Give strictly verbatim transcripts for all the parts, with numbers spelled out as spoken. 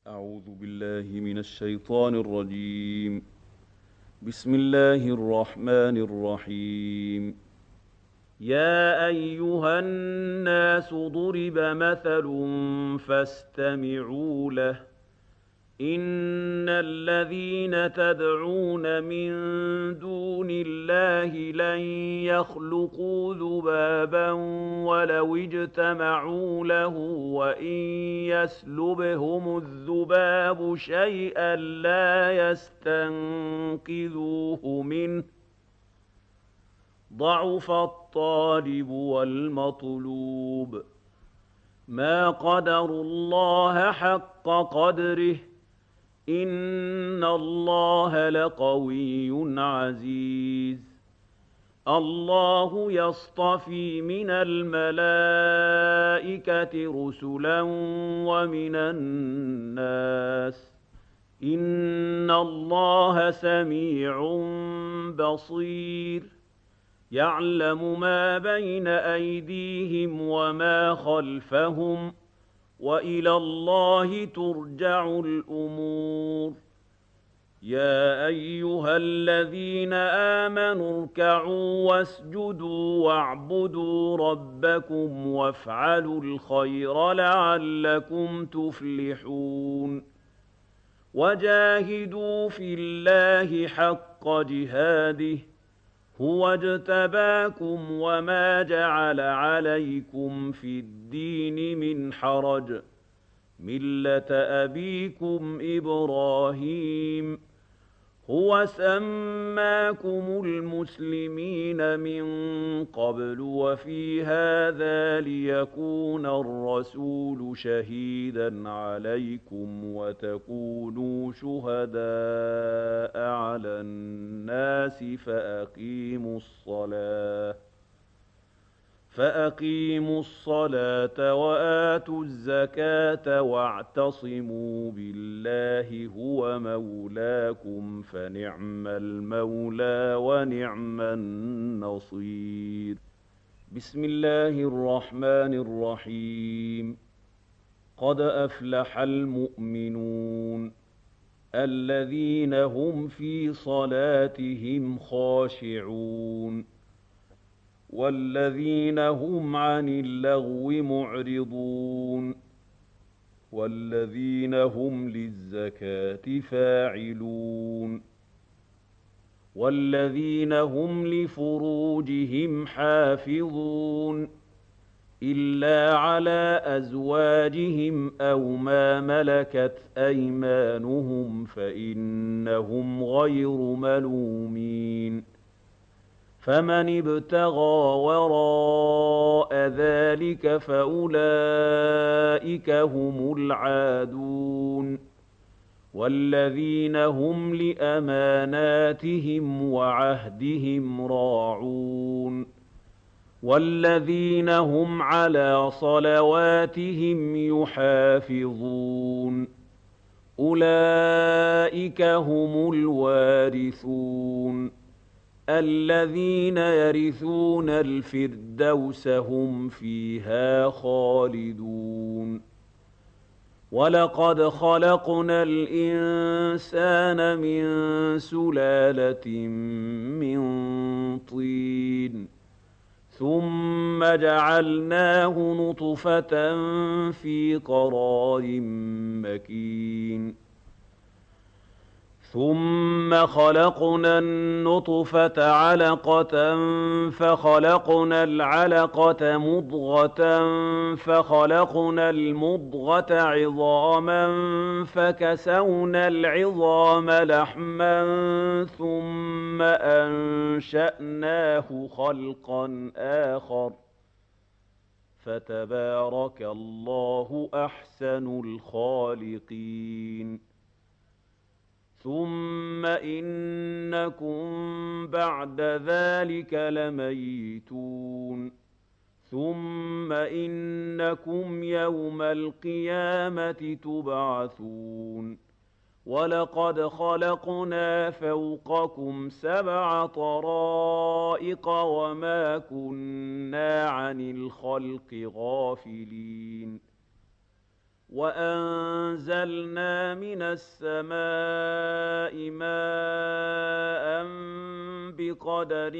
أعوذ بالله من الشيطان الرجيم. بسم الله الرحمن الرحيم. يا أيها الناس ضرب مثل فاستمعوا له. إن الذين تدعون من دون الله لن يخلقوا ذبابا ولو اجتمعوا له وإن يسلبهم الذباب شيئا لا يستنقذوه منه. ضعف الطالب والمطلوب. ما قدروا الله حق قدره. إن الله لقوي عزيز. الله يصطفي من الملائكة رسلا ومن الناس. إن الله سميع بصير. يعلم ما بين أيديهم وما خلفهم وإلى الله ترجع الأمور. يا أيها الذين آمنوا اركعوا واسجدوا واعبدوا ربكم وافعلوا الخير لعلكم تفلحون. وجاهدوا في الله حق جهاده هو اجتباكم وما جعل عليكم في الدين من حرج ملة أبيكم إبراهيم هو سماكم المسلمين من قبل وفي هذا ليكون الرسول شهيدا عليكم وتكونوا شهداء على الناس فأقيموا الصلاة فأقيموا الصلاة وآتوا الزكاة واعتصموا بالله هو مولاكم فنعم المولى ونعم النصير. بسم الله الرحمن الرحيم. قد أفلح المؤمنون الذين هم في صلاتهم خاشعون والذين هم عن اللغو معرضون والذين هم للزكاة فاعلون والذين هم لفروجهم حافظون إلا على أزواجهم أو ما ملكت أيمانهم فإنهم غير ملومين. فمن ابتغى وراء ذلك فأولئك هم العادون والذين هم لأماناتهم وعهدهم راعون والذين هم على صلواتهم يحافظون. أولئك هم الوارثون الذين يرثون الفردوس هم فيها خالدون. ولقد خلقنا الإنسان من سلالة من طين ثم جعلناه نطفة في قرار مكين ثم خلقنا النطفة علقة فخلقنا العلقة مضغة فخلقنا المضغة عظاما فكسونا العظام لحما ثم أنشأناه خلقا آخر فتبارك الله أحسن الخالقين. ثم إنكم بعد ذلك لميتون ثم إنكم يوم القيامة تبعثون. ولقد خلقنا فوقكم سبع طرائق وما كنا عن الخلق غافلين. وَأَنزَلْنَا مِنَ السَّمَاءِ مَاءً بِقَدَرٍ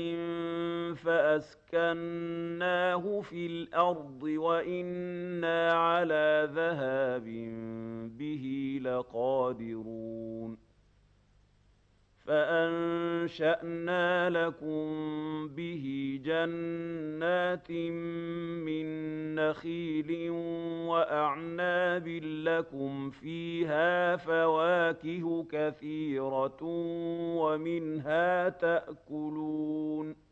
فَأَسْكَنَّاهُ فِي الْأَرْضِ وَإِنَّا عَلَىٰ ذَهَابٍ بِهِ لَقَادِرُونَ فَأَنشَأْنَا لَكُم بِهِ جَنَّاتٍ مِّن نَّخِيلٍ وَأَعْنَابٍ لَّكُمْ فِيهَا فَوَاكِهُ كَثِيرَةٌ وَمِنْهَا تَأْكُلُونَ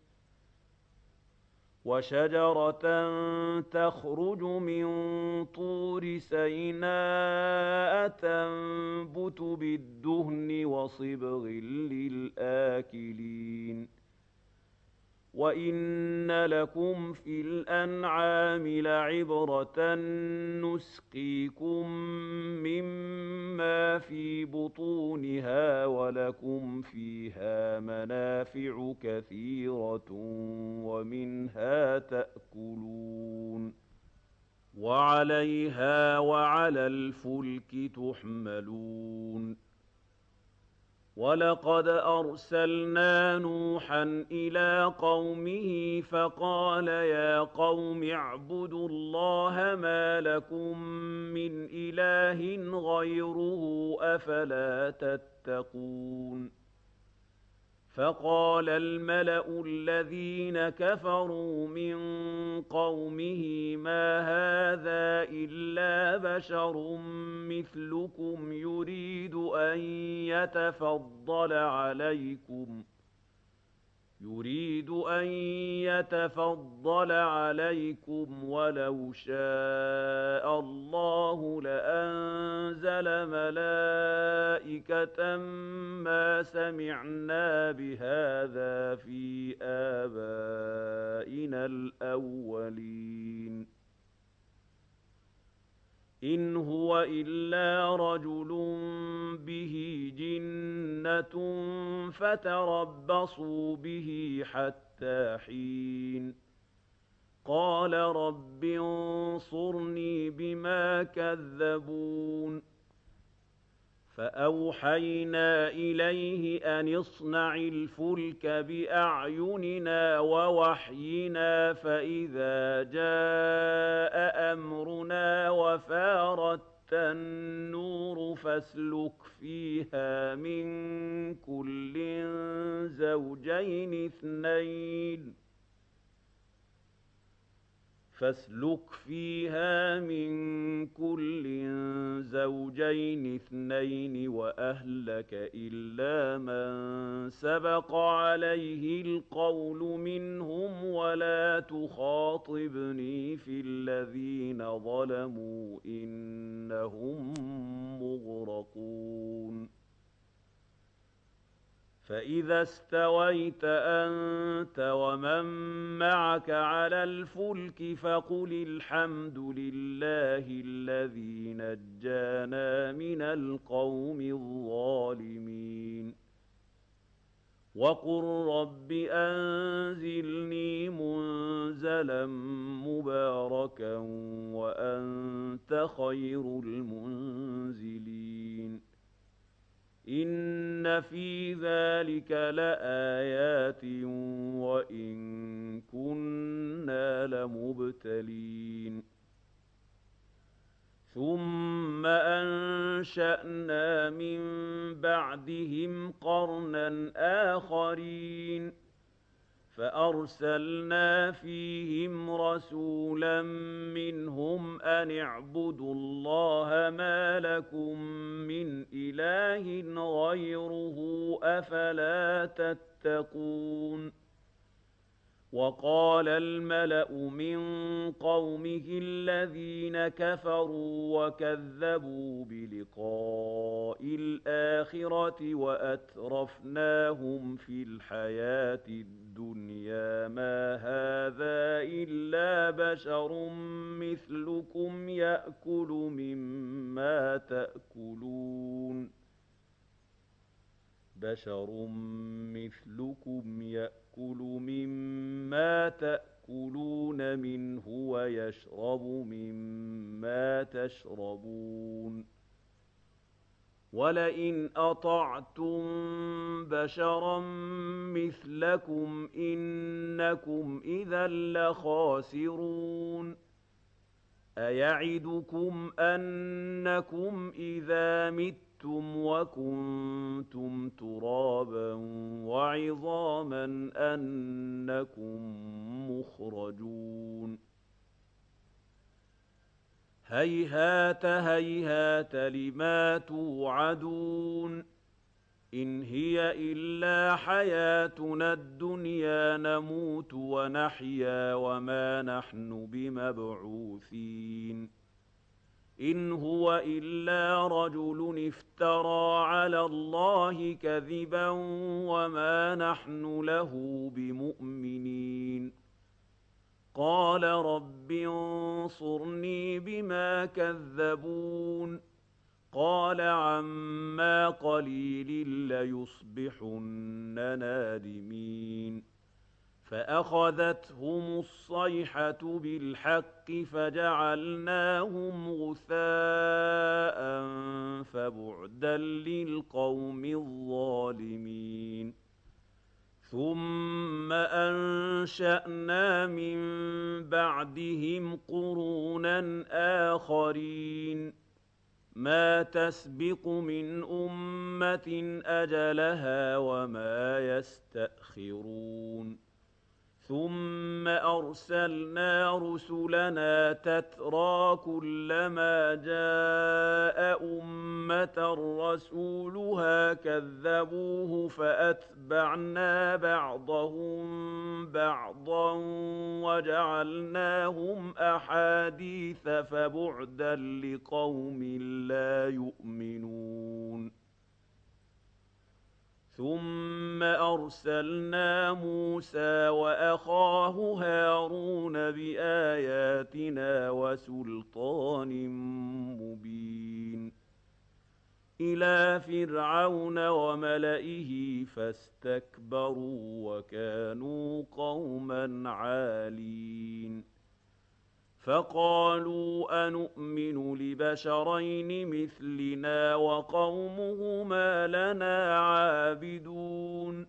وَشَجَرَةً تَخْرُجُ مِن طُورِ سَيْنَاءَ تَنبُتُ بِالدُّهْنِ وَصِبْغٍ لِّلْآكِلِينَ وَإِنَّ لَكُمْ فِي الْأَنْعَامِ لَعِبْرَةً نُّسْقِيكُم مِّمَّا فِي بُطُونِهَا وَلَكُمْ فِيهَا مَنَافِعُ كَثِيرَةٌ وَمِنْهَا تَأْكُلُونَ وَعَلَيْهَا وَعَلَى الْفُلْكِ تُحْمَلُونَ وَلَقَدْ أَرْسَلْنَا نُوحًا إِلَىٰ قَوْمِهِ فَقَالَ يَا قَوْمِ اعْبُدُوا اللَّهَ مَا لَكُم مِّنْ إِلَٰهٍ غَيْرُهُ ۖ أَفَلَا تَتَّقُونَ فَقَالَ الْمَلَأُ الَّذِينَ كَفَرُوا مِن قَوْمِهِ مَا هَٰذَا إِلَّا بَشَرٌ مِّثْلُكُمْ يُرِيدُ أَن يَتَفَضَّلَ عَلَيْكُمْ يُرِيدُ أَن يَتَفَضَّلَ عَلَيْكُمْ وَلَوْ شَاءَ اللَّهُ لَأَنزَلَ مَلَائِكَةً مَّا سَمِعْنَا بِهَٰذَا فِي آبَائِنَا الْأَوَّلِينَ إِنْ هُوَ إِلَّا رَجُلٌ بِهِ جِنَّةٌ فَتَرَبَّصُوا بِهِ حَتَّىٰ حِينٍ قَالَ رَبِّ انصُرْنِي بِمَا كَذَّبُونِ فَأَوْحَيْنَا إِلَيْهِ أَنِ اصْنَعِ الْفُلْكَ بِأَعْيُنِنَا وَوَحْيِنَا فَإِذَا جَاءَ أَمْرُنَا وَفَارَتِ النُّورُ فَاسْلُكْ فِيهَا مِن كُلٍّ زَوْجَيْنِ اثْنَيْنِ فاسلك فيها من كل زوجين اثنين وأهلك إلا من سبق عليه القول منهم ولا تخاطبني في الذين ظلموا إنهم مغرقون فَإِذَا اسْتَوَيْتَ أَنتَ وَمَن مَّعَكَ عَلَى الْفُلْكِ فَقُلِ الْحَمْدُ لِلَّهِ الَّذِي نَجَّانَا مِنَ الْقَوْمِ الظَّالِمِينَ وَقُل رَّبِّ أَنزِلْنِي مُنزَلًا مُّبَارَكًا وَأَنتَ خَيْرُ الْمُنزِلِينَ إِنَّ فِي ذَٰلِكَ لَآيَاتٍ وَإِن كُنَّا لَمُبْتَلِينَ ثُمَّ أَنشَأْنَا مِن بَعْدِهِمْ قَرْنًا آخَرِينَ فَأَرْسَلْنَا فِيهِمْ رَسُولًا مِّنْهُمْ أَنِ اعْبُدُوا اللَّهَ مَا لَكُم مِّنْ إِلَٰهٍ غَيْرُهُ ۖ أَفَلَا تَتَّقُونَ وَقَالَ الْمَلَأُ مِن قَوْمِهِ الَّذِينَ كَفَرُوا وَكَذَّبُوا بِلِقَاءِ الْآخِرَةِ وَأَتْرَفْنَاهُمْ فِي الْحَيَاةِ الدُّنْيَا مَا هَٰذَا إِلَّا بَشَرٌ مِّثْلُكُمْ يَأْكُلُ مِمَّا تَأْكُلُونَ بَشَرٌ مِّثْلُكُمْ يَأْكُلُ مِمَّا تَأْكُلُونَ يأكلون منه ويشرب مما تشربون وَلَئِنْ أَطَعْتُم بَشَرًا مِّثْلَكُمْ إِنَّكُمْ إِذًا لَّخَاسِرُونَ أَيَعِدُكُمْ أَنَّكُمْ إِذَا مِتُّمْ وَكُنتُمْ تُرَابًا وَعِظَامًا أَنَّكُم مُّخْرَجُونَ هَيْهَاتَ هَيْهَاتَ لِمَا تُوعَدُونَ إِنْ هِيَ إِلَّا حَيَاتُنَا الدُّنْيَا نَمُوتُ وَنَحْيَا وَمَا نَحْنُ بِمَبْعُوثِينَ إِنْ هُوَ إِلَّا رَجُلٌ افْتَرَىٰ عَلَى اللَّهِ كَذِبًا وَمَا نَحْنُ لَهُ بِمُؤْمِنِينَ قَالَ رَبِّ انصُرْنِي بِمَا كَذَّبُونِ قَالَ عَمَّا قَلِيلٍ لَّيُصْبِحُنَّ نَادِمِينَ فَأَخَذَتْهُمُ الصَّيْحَةُ بِالْحَقِّ فَجَعَلْنَاهُمْ غُثَاءً فَبُعْدًا لِّلْقَوْمِ الظَّالِمِينَ ثُمَّ أَنشَأْنَا مِن بَعْدِهِمْ قُرُونًا آخَرِينَ مَا تَسْبِقُ مِنْ أُمَّةٍ أَجَلَهَا وَمَا يَسْتَأْخِرُونَ ثُمَّ أَرْسَلْنَا رُسُلَنَا تَتْرَىٰ كُلَّمَا جَاءَ أُمَّةً رَّسُولُهَا كَذَّبُوهُ فَأَتْبَعْنَا بَعْضَهُم بَعْضًا وَجَعَلْنَاهُمْ أَحَادِيثَ فَبُعْدًا لِّقَوْمٍ لَّا يُؤْمِنُونَ ثُمَّ أَرْسَلْنَا مُوسَىٰ وَأَخَاهُ هَارُونَ بِآيَاتِنَا وَسُلْطَانٍ مُّبِينٍ إِلَىٰ فِرْعَوْنَ وَمَلَئِهِ فَاسْتَكْبَرُوا وَكَانُوا قَوْمًا عَالِينَ فَقَالُوا أَنُؤْمِنُ لِبَشَرَيْنِ مِثْلِنَا وَقَوْمُهُمَا لَنَا عَابِدُونَ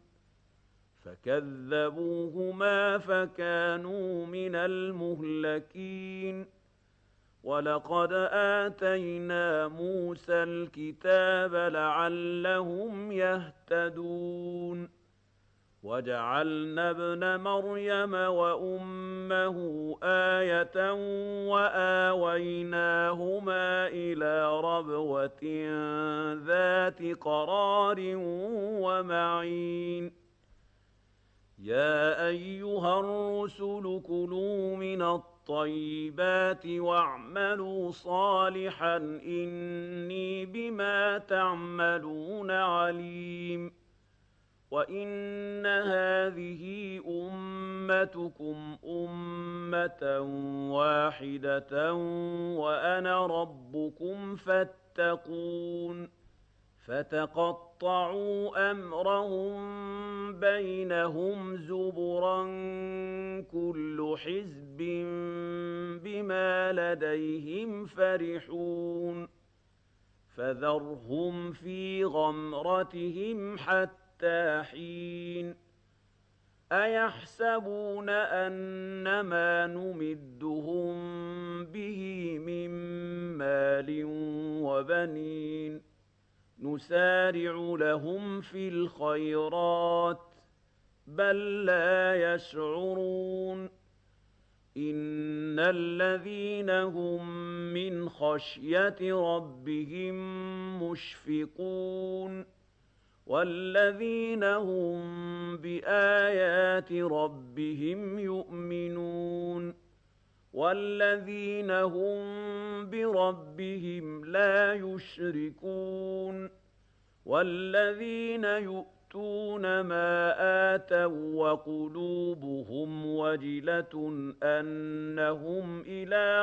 فَكَذَّبُوهُمَا فَكَانُوا مِنَ الْمُهْلَكِينَ وَلَقَدْ آتَيْنَا مُوسَى الْكِتَابَ لَعَلَّهُمْ يَهْتَدُونَ وَجَعَلْنَا ابْنَ مَرْيَمَ وَأُمَّهُ آيَةً وَآوَيْنَاهُمَا إِلَىٰ رَبْوَةٍ ذَاتِ قَرَارٍ وَمَعِينٍ يَا أَيُّهَا الرُّسُلُ كُلُوا مِنَ الطَّيِّبَاتِ وَاعْمَلُوا صَالِحًا إِنِّي بِمَا تَعْمَلُونَ عَلِيمٌ وَإِنَّ هَٰذِهِ أُمَّتُكُمْ أُمَّةً وَاحِدَةً وَأَنَا رَبُّكُمْ فَاتَّقُونِ فَتَقَطَّعُوا أَمْرَهُم بَيْنَهُمْ زُبُرًا ۖ كُلُّ حِزْبٍ بِمَا لَدَيْهِمْ فَرِحُونَ فَذَرْهُمْ فِي غَمْرَتِهِمْ حَتَّىٰ حِينٍ أَيَحْسَبُونَ أَنَّمَا نُمِدُّهُم بِهِ مِن مَّالٍ وَبَنِينَ نُسَارِعُ لَهُمْ فِي الْخَيْرَاتِ بَل لَّا يَشْعُرُونَ إِنَّ الَّذِينَ هُم مِّنْ خَشْيَةِ رَبِّهِم مُّشْفِقُونَ وَالَّذِينَ هُم بِآيَاتِ رَبِّهِمْ يُؤْمِنُونَ وَالَّذِينَ هُم بِرَبِّهِمْ لَا يُشْرِكُونَ وَالَّذِينَ يُؤْتُونَ مَا آتَوا وَّقُلُوبُهُمْ وَجِلَةٌ أَنَّهُمْ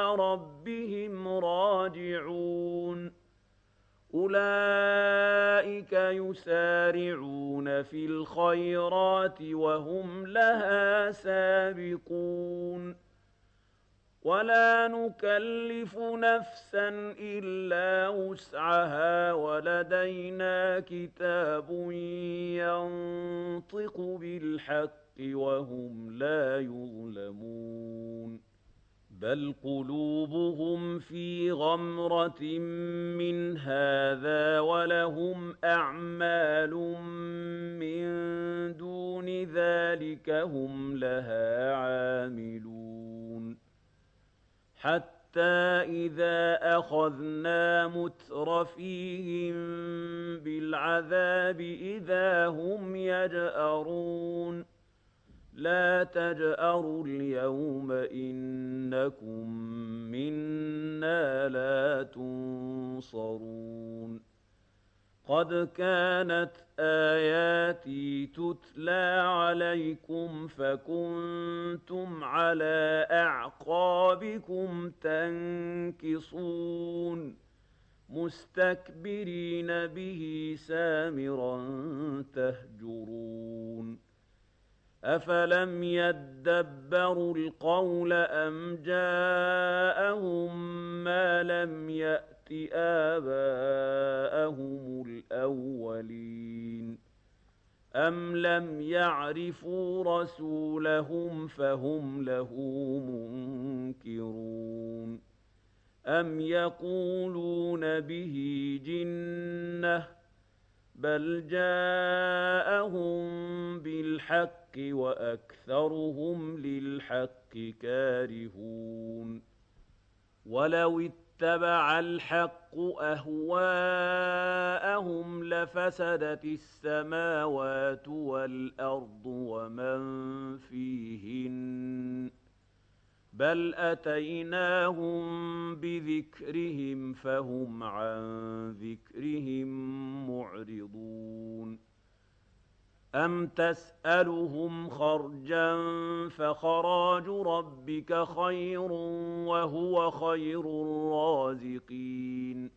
إِلَىٰ رَبِّهِمْ رَاجِعُونَ أُولَٰئِكَ أُولَٰئِكَ يُسَارِعُونَ فِي الْخَيْرَاتِ وَهُمْ لَهَا سَابِقُونَ وَلَا نُكَلِّفُ نَفْسًا إِلَّا وُسْعَهَا وَلَدَيْنَا كِتَابٌ يَنطِقُ بِالْحَقِّ وَهُمْ لَا يُظْلَمُونَ بَلْ قُلُوبُهُمْ فِي غَمْرَةٍ مِّنْ هَٰذَا وَلَهُمْ أَعْمَالٌ مِّن دُونِ ذَٰلِكَ هُمْ لَهَا عَامِلُونَ حَتَّىٰ إِذَا أَخَذْنَا مُتْرَفِيهِم بِالْعَذَابِ إِذَا هُمْ يَجْأَرُونَ لَا تَجْأَرُوا الْيَوْمَ إِنَّكُم مِّنَّا لَا تُنصَرُونَ قَدْ كَانَتْ آيَاتِي تُتْلَىٰ عَلَيْكُمْ فَكُنتُمْ عَلَىٰ أَعْقَابِكُمْ تَنكِصُونَ مُسْتَكْبِرِينَ بِهِ سَامِرًا تَهْجُرُونَ أَفَلَمْ يَدَّبَّرُوا الْقَوْلَ أَمْ جَاءَهُم مَّا لَمْ يَأْتِ آبَاءَهُمُ الْأَوَّلِينَ أَمْ لَمْ يَعْرِفُوا رَسُولَهُمْ فَهُمْ لَهُ مُنكِرُونَ أَمْ يَقُولُونَ بِهِ جِنَّةٌ بَلْ جَاءَهُم بِالْحَقِّ وَأَكْثَرُهُمْ لِلْحَقِّ كَارِهُونَ وَلَوِ اتَّبَعَ الْحَقُّ أَهْوَاءَهُمْ لَفَسَدَتِ السَّمَاوَاتُ وَالْأَرْضُ وَمَن فِيهِنَّ بَلْ أَتَيْنَاهُم بِذِكْرِهِمْ فَهُمْ عَن ذِكْرِهِم مُّعْرِضُونَ أَمْ تَسْأَلُهُمْ خَرْجًا فَخَرَاجُ رَبِّكَ خَيْرٌ وَهُوَ خَيْرُ الرَّازِقِينَ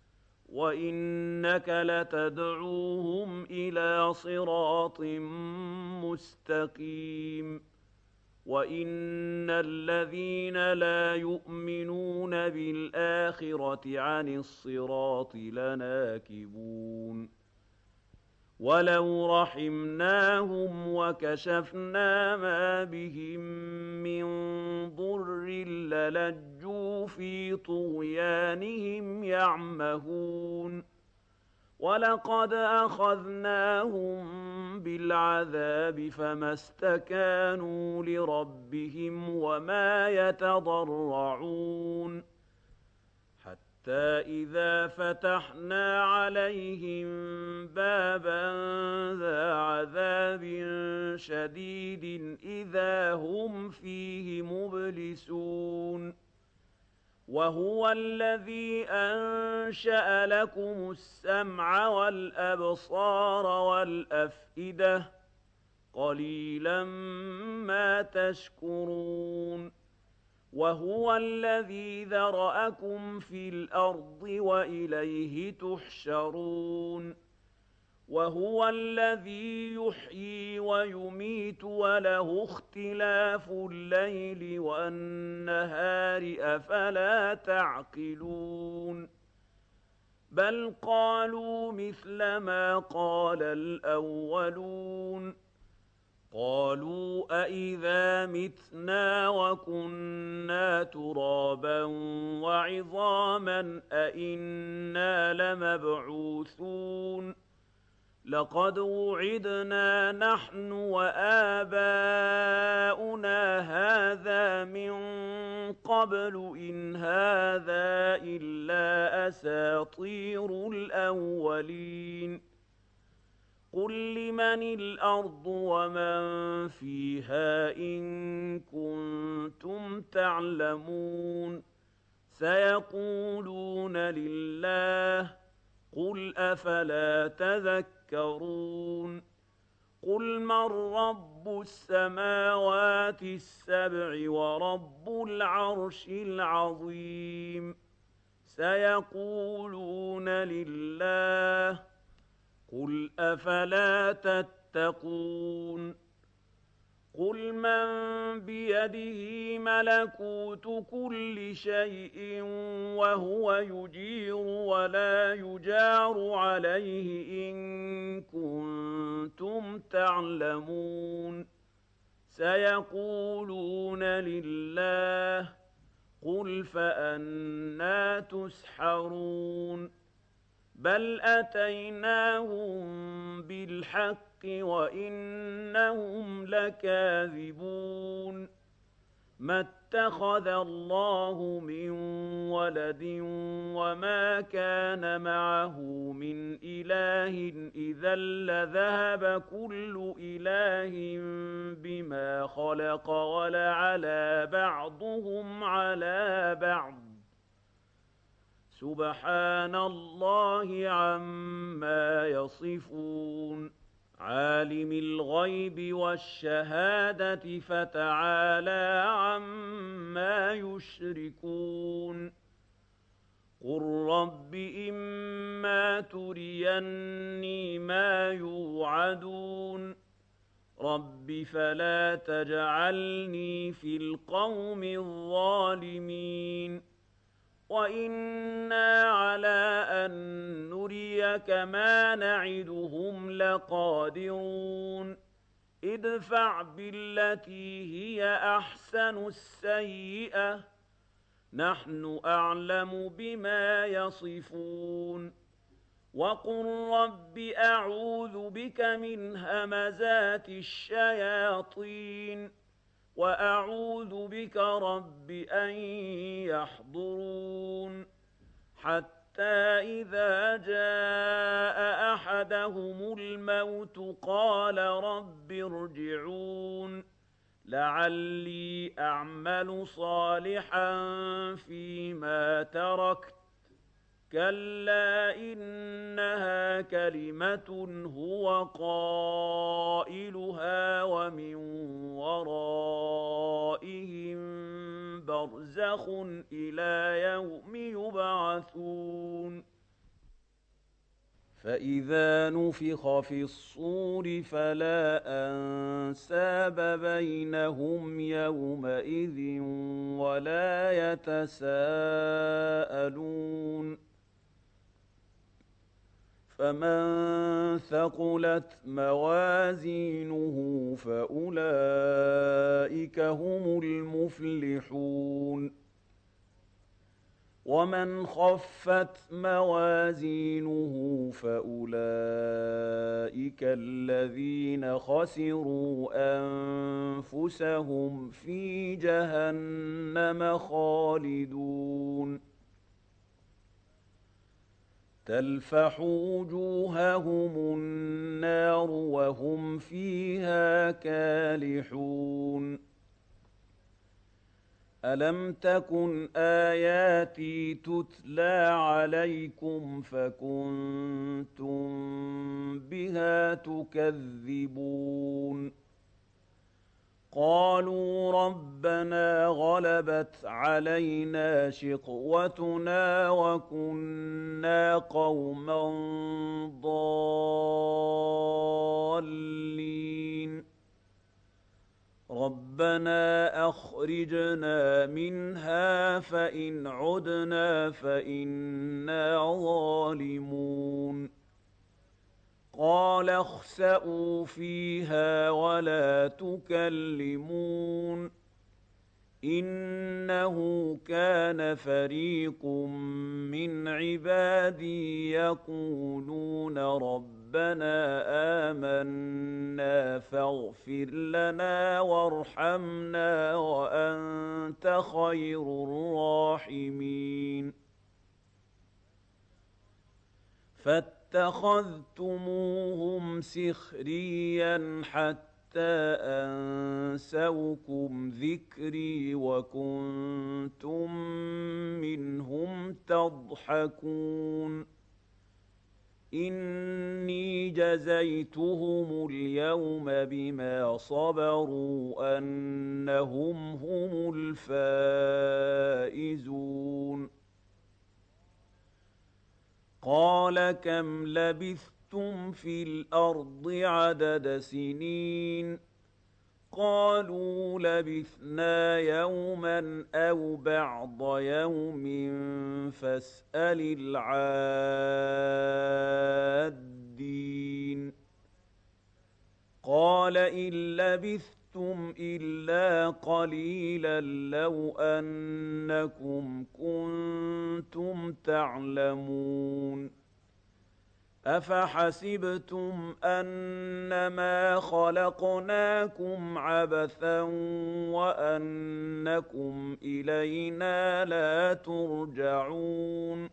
وَإِنَّكَ لَتَدْعُوهُمْ إِلَىٰ صِرَاطٍ مُّسْتَقِيمٍ وَإِنَّ الَّذِينَ لَا يُؤْمِنُونَ بِالْآخِرَةِ عَنِ الصِّرَاطِ لَنَاكِبُونَ وَلَوْ رَحِمْنَاهُمْ وَكَشَفْنَا مَا بِهِم مِّن ضُرٍّ لَّلَجُّوا فِي طُغْيَانِهِمْ يَعْمَهُونَ وَلَقَدْ أَخَذْنَاهُم بِالْعَذَابِ فَمَا اسْتَكَانُوا لِرَبِّهِمْ وَمَا يَتَضَرَّعُونَ حَتَّىٰ إِذَا فَتَحْنَا عَلَيْهِم بَابًا ذَا عَذَابٍ شَدِيدٍ إِذَا هُمْ فِيهِ مُبْلِسُونَ وَهُوَ الَّذِي أَنشَأَ لَكُمُ السَّمْعَ وَالْأَبْصَارَ وَالْأَفْئِدَةَ ۚ قَلِيلًا مَّا تَشْكُرُونَ وَهُوَ الَّذِي ذَرَأَكُمْ فِي الْأَرْضِ وَإِلَيْهِ تُحْشَرُونَ وَهُوَ الَّذِي يُحْيِي وَيُمِيتُ وَلَهُ اخْتِلَافُ اللَّيْلِ وَالنَّهَارِ ۚ أَفَلَا تَعْقِلُونَ بَلْ قَالُوا مِثْلَ مَا قَالَ الْأَوَّلُونَ قَالُوا أَإِذَا مِتْنَا وَكُنَّا تُرَابًا وَعِظَامًا أَإِنَّا لَمَبْعُوثُونَ لَقَدْ وُعِدْنَا نَحْنُ وَآبَاؤُنَا هَٰذَا مِن قَبْلُ إِنْ هَٰذَا إِلَّا أَسَاطِيرُ الْأَوَّلِينَ قُل لِّمَنِ الْأَرْضُ وَمَن فِيهَا إِن كُنتُمْ تَعْلَمُونَ سَيَقُولُونَ لِلَّهِ قُلْ أَفَلَا تَذَكَّرُونَ قُلْ مَن رَّبُّ السَّمَاوَاتِ السَّبْعِ وَرَبُّ الْعَرْشِ الْعَظِيمِ سَيَقُولُونَ لِلَّهِ قل أفلا تتقون قل من بيده ملكوت كل شيء وهو يجير ولا يجار عليه إن كنتم تعلمون سيقولون لله قل فأنى تسحرون بل أتيناهم بالحق وإنهم لكاذبون ما اتخذ الله من ولد وما كان معه من إله إذا لذهب كل إله بما خلق ولعلى بعضهم على بعض سبحان الله عما يصفون عالم الغيب والشهادة فتعالى عما يشركون قل رب إما تريني ما يوعدون رب فلا تجعلني في القوم الظالمين وإنا على أن نريك ما نعدهم لقادرون ادفع بالتي هي أحسن السيئة نحن أعلم بما يصفون وقل رب أعوذ بك من همزات الشياطين وأعوذ بك رب أن يحضرون حتى إذا جاء أحدهم الموت قال رب ارجعون لعلي أعمل صالحا فيما تركت كلا إنها كلمة هو قائلها ومن ورائهم برزخ إلى يوم يبعثون فإذا نفخ في الصور فلا أنساب بينهم يومئذ ولا يتساءلون فمن ثقلت موازينه فأولئك هم المفلحون ومن خفت موازينه فأولئك الذين خسروا أنفسهم في جهنم خالدون تلفح وجوههم النار وهم فيها كالحون ألم تكن آياتي تتلى عليكم فكنتم بها تكذبون قالوا ربنا غلبت علينا شقوتنا وكنا قوما ضالين ربنا أخرجنا منها فإن عدنا فإنا ظالمون قال اخسئوا فيها ولا تكلمون إنه كان فريق من عبادي يقولون ربنا آمنا فاغفر لنا وارحمنا وأنت خير الراحمين فاتخذتموهم سخريا حتى أنسوكم ذكري وكنتم منهم تضحكون إني جزيتهم اليوم بما صبروا أنهم هم الفائزون قال كم لبثتم لبثتم في الأرض عدد سنين قالوا لبثنا يوما أو بعض يوم فاسأل العادين قال إن لبثتم إلا قليلا لو أنكم كنتم تعلمون أفحسبتم أنما خلقناكم عبثا وأنكم إلينا لا ترجعون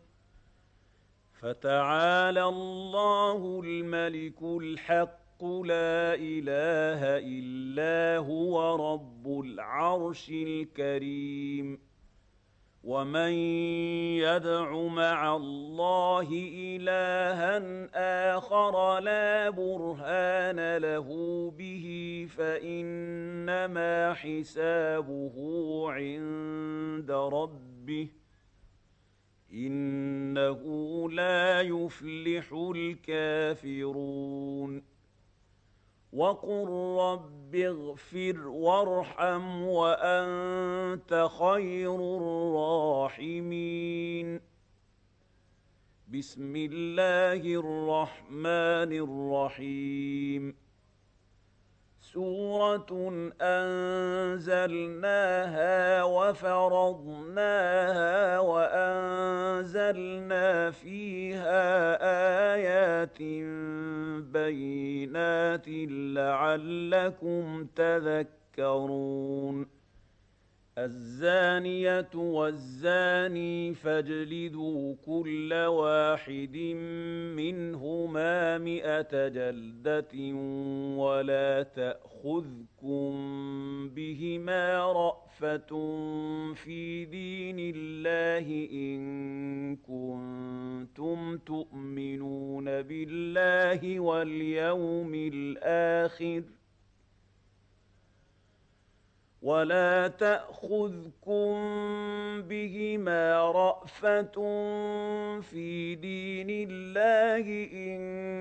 فتعالى الله الملك الحق لا إله إلا هو رب العرش الكريم ومن يدع مع الله إلها آخر لا برهان له به فإنما حسابه عند ربه إنه لا يفلح الكافرون وقل رب اغفر وارحم وأنت خير الراحمين بسم الله الرحمن الرحيم سورة أنزلناها وفرضناها وأنزلنا فيها آيات بينات لعلكم تذكرون الزانية والزاني فاجلدوا كل واحد منهما مئة جلدة ولا تأخذكم بهما رأفة في دين الله إن كنتم تؤمنون بالله واليوم الآخر ولا تأخذكم بهما رأفة في دين الله إن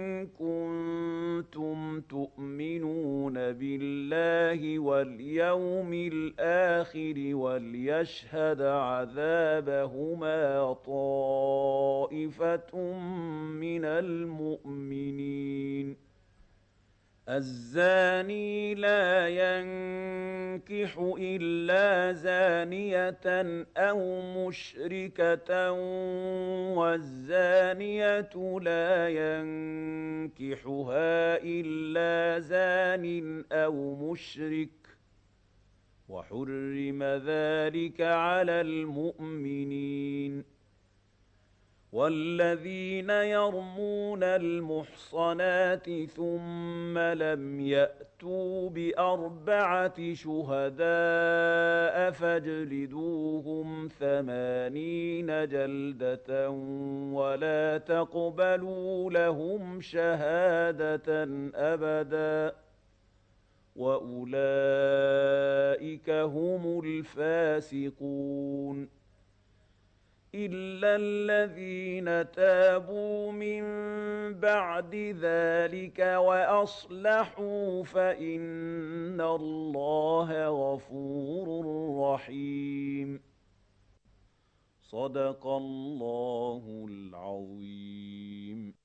كنتم تؤمنون بالله واليوم الآخر وليشهد عذابهما طائفة من المؤمنين الزاني لا ينكح إلا زانية أو مشركة والزانية لا ينكحها إلا زان أو مشرك وحرم ذلك على المؤمنين والذين يرمون المحصنات ثم لم يأتوا بأربعة شهداء فاجلدوهم ثمانين جلدة ولا تقبلوا لهم شهادة أبدا وأولئك هم الفاسقون إلا الذين تابوا من بعد ذلك وأصلحوا فإن الله غفور رحيم صدق الله العظيم.